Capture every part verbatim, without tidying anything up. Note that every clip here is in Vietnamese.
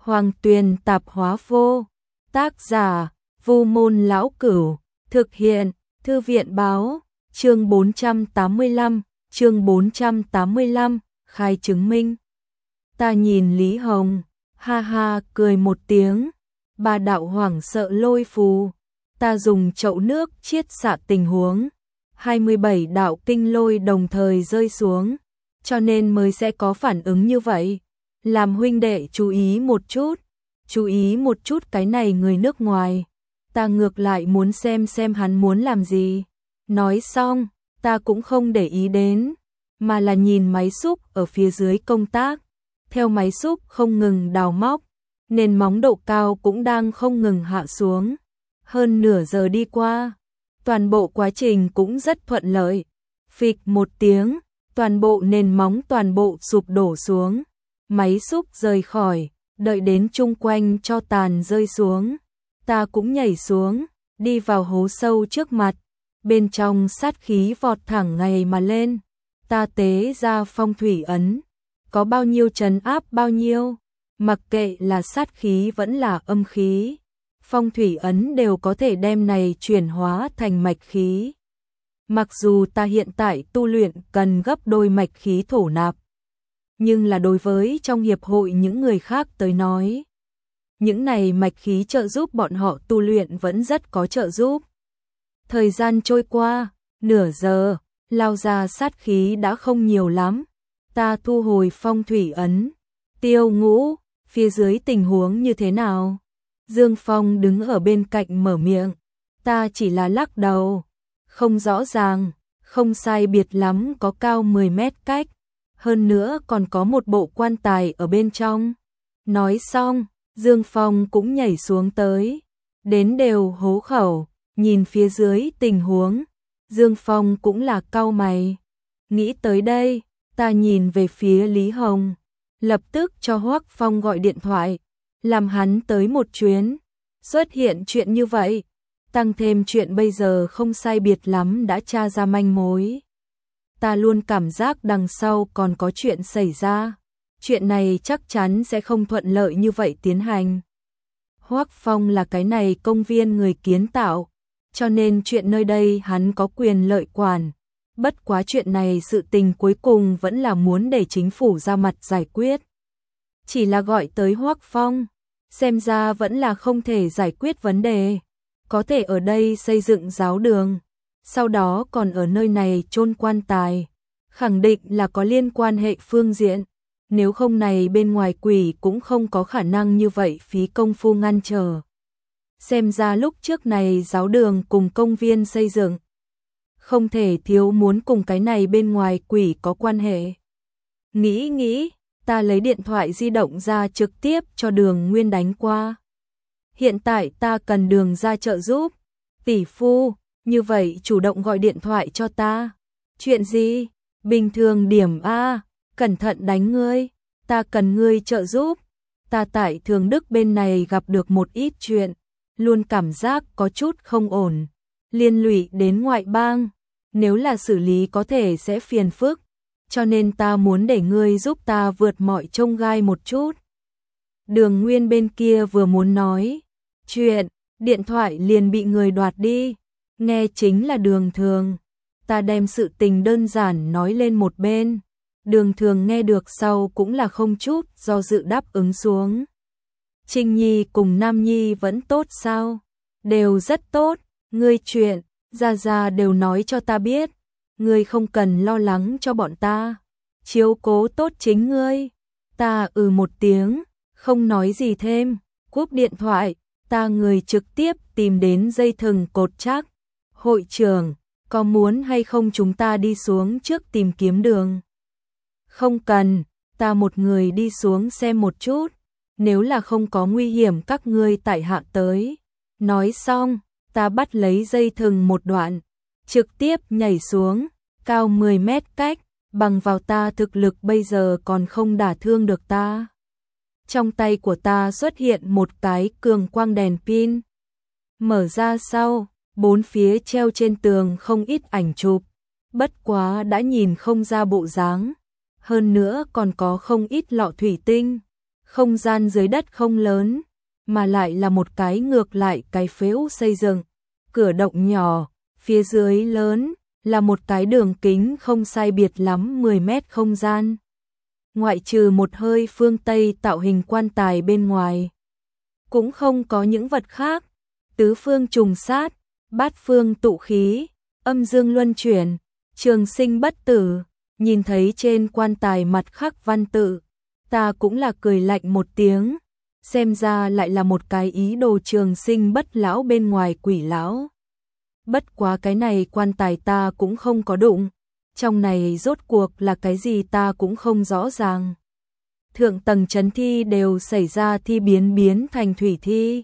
Hoàng Tuyền Tạp Hóa Vô. Tác giả: Vu Môn Lão Cửu. Thực hiện: Thư viện báo. Chương bốn trăm tám mươi lăm, chương bốn trăm tám mươi lăm, khai chứng minh. Ta nhìn Lý Hồng, ha ha cười một tiếng. Ba đạo hoảng sợ lôi phù. Ta dùng chậu nước chiết xạ tình huống. hai mươi bảy đạo kinh lôi đồng thời rơi xuống, cho nên mới sẽ có phản ứng như vậy. Làm huynh đệ chú ý một chút, chú ý một chút cái này người nước ngoài. Ta ngược lại muốn xem xem hắn muốn làm gì. Nói xong, ta cũng không để ý đến, mà là nhìn máy xúc ở phía dưới công tác. Theo máy xúc không ngừng đào móc, nền móng độ cao cũng đang không ngừng hạ xuống. Hơn nửa giờ đi qua, toàn bộ quá trình cũng rất thuận lợi. Phịch một tiếng, toàn bộ nền móng toàn bộ sụp đổ xuống. Máy xúc rời khỏi, đợi đến chung quanh cho tàn rơi xuống. Ta cũng nhảy xuống, đi vào hố sâu trước mặt. Bên trong sát khí vọt thẳng ngày mà lên. Ta tế ra phong thủy ấn. Có bao nhiêu trấn áp bao nhiêu. Mặc kệ là sát khí vẫn là âm khí. Phong thủy ấn đều có thể đem này chuyển hóa thành mạch khí. Mặc dù ta hiện tại tu luyện cần gấp đôi mạch khí thổ nạp, nhưng là đối với trong hiệp hội những người khác tới nói, những này mạch khí trợ giúp bọn họ tu luyện vẫn rất có trợ giúp. Thời gian trôi qua, nửa giờ, lao ra sát khí đã không nhiều lắm. Ta thu hồi phong thủy ấn. Tiêu Ngũ, phía dưới tình huống như thế nào? Dương Phong đứng ở bên cạnh mở miệng. Ta chỉ là lắc đầu. Không rõ ràng, không sai biệt lắm, có cao mười mét cách. Hơn nữa còn có một bộ quan tài ở bên trong. Nói xong, Dương Phong cũng nhảy xuống tới. Đến đều hố khẩu, nhìn phía dưới tình huống. Dương Phong cũng là cau mày. Nghĩ tới đây, ta nhìn về phía Lý Hồng. Lập tức cho Hoắc Phong gọi điện thoại. Làm hắn tới một chuyến. Xuất hiện chuyện như vậy. Tăng thêm chuyện bây giờ không sai biệt lắm đã tra ra manh mối. Ta luôn cảm giác đằng sau còn có chuyện xảy ra. Chuyện này chắc chắn sẽ không thuận lợi như vậy tiến hành. Hoắc Phong là cái này công viên người kiến tạo, cho nên chuyện nơi đây hắn có quyền lợi quản. Bất quá chuyện này sự tình cuối cùng vẫn là muốn để chính phủ ra mặt giải quyết. Chỉ là gọi tới Hoắc Phong, xem ra vẫn là không thể giải quyết vấn đề. Có thể ở đây xây dựng giáo đường, sau đó còn ở nơi này chôn quan tài, khẳng định là có liên quan hệ phương diện. Nếu không này bên ngoài quỷ cũng không có khả năng như vậy phí công phu ngăn trở. Xem ra lúc trước này giáo đường cùng công viên xây dựng, không thể thiếu muốn cùng cái này bên ngoài quỷ có quan hệ. Nghĩ nghĩ, ta lấy điện thoại di động ra trực tiếp cho Đường Nguyên đánh qua. Hiện tại ta cần Đường ra trợ giúp. Tỷ phu, như vậy chủ động gọi điện thoại cho ta. Chuyện gì? Bình thường điểm A, cẩn thận đánh ngươi. Ta cần ngươi trợ giúp. Ta tại Thường Đức bên này gặp được một ít chuyện, luôn cảm giác có chút không ổn, liên lụy đến ngoại bang. Nếu là xử lý có thể sẽ phiền phức, cho nên ta muốn để ngươi giúp ta vượt mọi chông gai một chút. Đường Nguyên bên kia vừa muốn nói chuyện, điện thoại liền bị người đoạt đi. Nghe chính là Đường Thường. Ta đem sự tình đơn giản nói lên một bên. Đường Thường nghe được sau cũng là không chút do dự đáp ứng xuống. Trinh Nhi cùng Nam Nhi vẫn tốt sao? Đều rất tốt. Ngươi chuyện, Gia Gia đều nói cho ta biết. Ngươi không cần lo lắng cho bọn ta. Chiếu cố tốt chính ngươi. Ta ừ một tiếng, không nói gì thêm. Cúp điện thoại, ta người trực tiếp tìm đến dây thừng cột chắc. Hội trưởng, có muốn hay không chúng ta đi xuống trước tìm kiếm đường? Không cần, ta một người đi xuống xem một chút. Nếu là không có nguy hiểm các ngươi tại hạ tới. Nói xong, ta bắt lấy dây thừng một đoạn, trực tiếp nhảy xuống, cao mười mét cách, bằng vào ta thực lực bây giờ còn không đả thương được ta. Trong tay của ta xuất hiện một cái cường quang đèn pin. Mở ra sau, bốn phía treo trên tường không ít ảnh chụp, bất quá đã nhìn không ra bộ dáng. Hơn nữa còn có không ít lọ thủy tinh. Không gian dưới đất không lớn, mà lại là một cái ngược lại cái phễu xây dựng. Cửa động nhỏ, phía dưới lớn, là một cái đường kính không sai biệt lắm mười mét không gian. Ngoại trừ một hơi phương Tây tạo hình quan tài bên ngoài, cũng không có những vật khác. Tứ phương trùng sát, bát phương tụ khí, âm dương luân chuyển, trường sinh bất tử. Nhìn thấy trên quan tài mặt khắc văn tự, ta cũng là cười lạnh một tiếng, xem ra lại là một cái ý đồ trường sinh bất lão bên ngoài quỷ lão. Bất quá cái này quan tài ta cũng không có đụng, trong này rốt cuộc là cái gì ta cũng không rõ ràng. Thượng tầng trấn thi đều xảy ra thi biến biến thành thủy thi.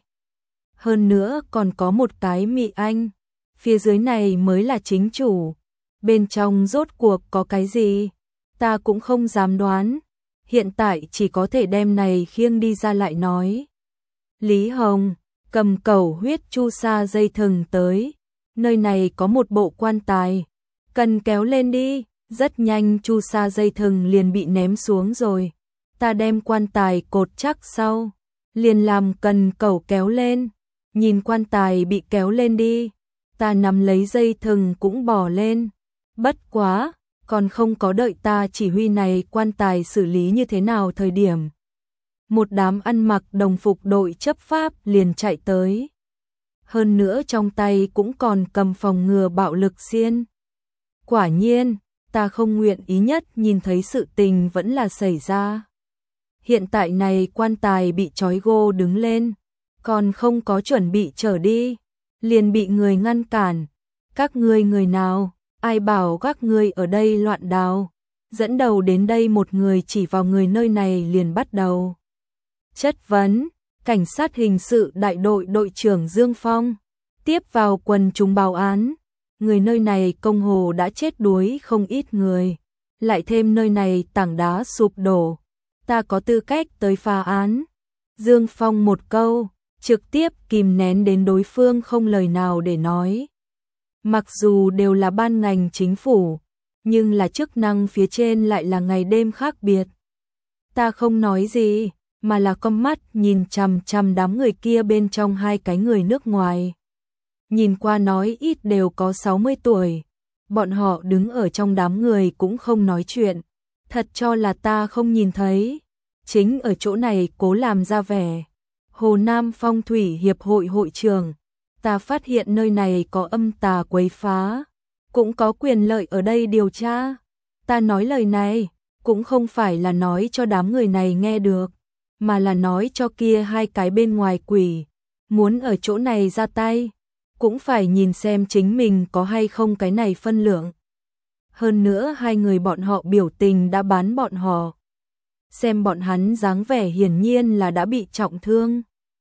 Hơn nữa còn có một cái mị anh, phía dưới này mới là chính chủ. Bên trong rốt cuộc có cái gì, ta cũng không dám đoán, hiện tại chỉ có thể đem này khiêng đi ra lại nói. Lý Hồng cầm cẩu huyết chu sa dây thừng tới, nơi này có một bộ quan tài, cần kéo lên đi. Rất nhanh chu sa dây thừng liền bị ném xuống rồi, ta đem quan tài cột chắc sau, liền làm cần cẩu kéo lên. Nhìn quan tài bị kéo lên đi, ta nắm lấy dây thừng cũng bò lên. Bất quá, còn không có đợi ta chỉ huy này quan tài xử lý như thế nào thời điểm. Một đám ăn mặc đồng phục đội chấp pháp liền chạy tới. Hơn nữa trong tay cũng còn cầm phòng ngừa bạo lực xiên. Quả nhiên, ta không nguyện ý nhất nhìn thấy sự tình vẫn là xảy ra. Hiện tại này quan tài bị trói gô đứng lên, còn không có chuẩn bị trở đi, liền bị người ngăn cản. Các ngươi người nào? Ai bảo các ngươi ở đây loạn đào? Dẫn đầu đến đây một người chỉ vào người nơi này liền bắt đầu chất vấn. Cảnh sát hình sự đại đội đội trưởng Dương Phong tiếp vào quần chúng báo án, người nơi này công hồ đã chết đuối không ít người, lại thêm nơi này tảng đá sụp đổ, ta có tư cách tới phá án. Dương Phong một câu trực tiếp kìm nén đến đối phương không lời nào để nói. Mặc dù đều là ban ngành chính phủ, nhưng là chức năng phía trên lại là ngày đêm khác biệt. Ta không nói gì, mà là con mắt nhìn chằm chằm đám người kia bên trong hai cái người nước ngoài. Nhìn qua nói ít đều có sáu mươi tuổi, bọn họ đứng ở trong đám người cũng không nói chuyện, thật cho là ta không nhìn thấy, chính ở chỗ này cố làm ra vẻ. Hồ Nam Phong Thủy Hiệp hội hội trưởng, ta phát hiện nơi này có âm tà quấy phá, cũng có quyền lợi ở đây điều tra. Ta nói lời này, cũng không phải là nói cho đám người này nghe được, mà là nói cho kia hai cái bên ngoài quỷ, muốn ở chỗ này ra tay, cũng phải nhìn xem chính mình có hay không cái này phân lượng. Hơn nữa hai người bọn họ biểu tình đã bán bọn họ. Xem bọn hắn dáng vẻ hiển nhiên là đã bị trọng thương.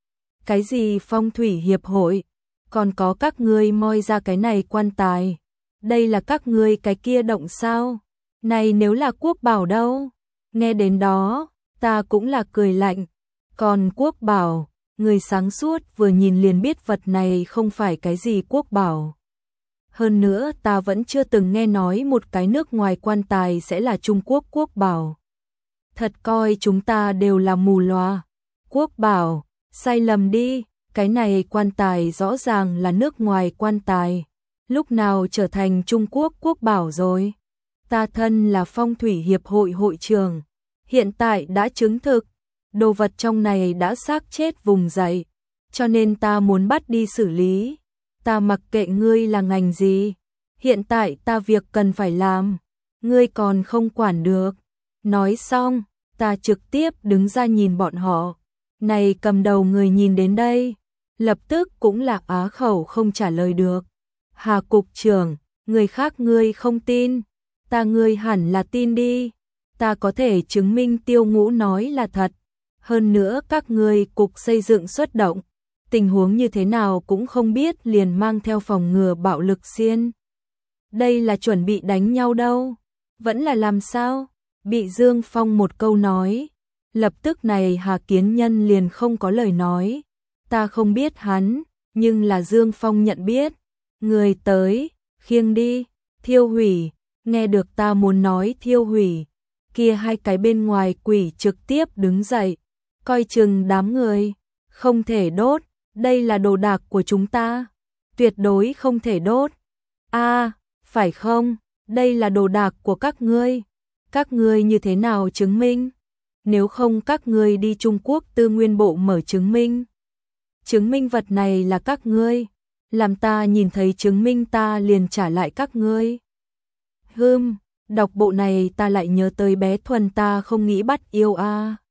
Cái gì Phong Thủy Hiệp hội? Còn có các ngươi moi ra cái này quan tài. Đây là các ngươi cái kia động sao? Này nếu là quốc bảo đâu? Nghe đến đó, ta cũng là cười lạnh. Còn quốc bảo, người sáng suốt vừa nhìn liền biết vật này không phải cái gì quốc bảo. Hơn nữa ta vẫn chưa từng nghe nói một cái nước ngoài quan tài sẽ là Trung Quốc quốc bảo. Thật coi chúng ta đều là mù loà. Quốc bảo, sai lầm đi, cái này quan tài rõ ràng là nước ngoài quan tài. Lúc nào trở thành Trung Quốc quốc bảo rồi? Ta thân là Phong Thủy Hiệp hội hội trưởng, hiện tại đã chứng thực, đồ vật trong này đã xác chết vùng dậy, cho nên ta muốn bắt đi xử lý. Ta mặc kệ ngươi là ngành gì, hiện tại ta việc cần phải làm, ngươi còn không quản được. Nói xong, ta trực tiếp đứng ra nhìn bọn họ. Này cầm đầu người nhìn đến đây, lập tức cũng là á khẩu không trả lời được. Hà cục trưởng, người khác ngươi không tin, ta ngươi hẳn là tin đi. Ta có thể chứng minh Tiêu Ngũ nói là thật. Hơn nữa các ngươi cục xây dựng xuất động, tình huống như thế nào cũng không biết liền mang theo phòng ngừa bạo lực xiên. Đây là chuẩn bị đánh nhau đâu, vẫn là làm sao? Bị Dương Phong một câu nói, lập tức này Hà Kiến Nhân liền không có lời nói. Ta không biết hắn, nhưng là Dương Phong nhận biết. Người tới, khiêng đi, thiêu hủy. Nghe được ta muốn nói thiêu hủy, kia hai cái bên ngoài quỷ trực tiếp đứng dậy, coi chừng đám người, không thể đốt, đây là đồ đạc của chúng ta, tuyệt đối không thể đốt. A, phải không, đây là đồ đạc của các ngươi, các ngươi như thế nào chứng minh? Nếu không các ngươi đi Trung Quốc Tư Nguyên Bộ mở chứng minh. Chứng minh vật này là các ngươi, làm ta nhìn thấy chứng minh ta liền trả lại các ngươi. Hừm, đọc bộ này ta lại nhớ tới bé Thuần ta không nghĩ bắt yêu a.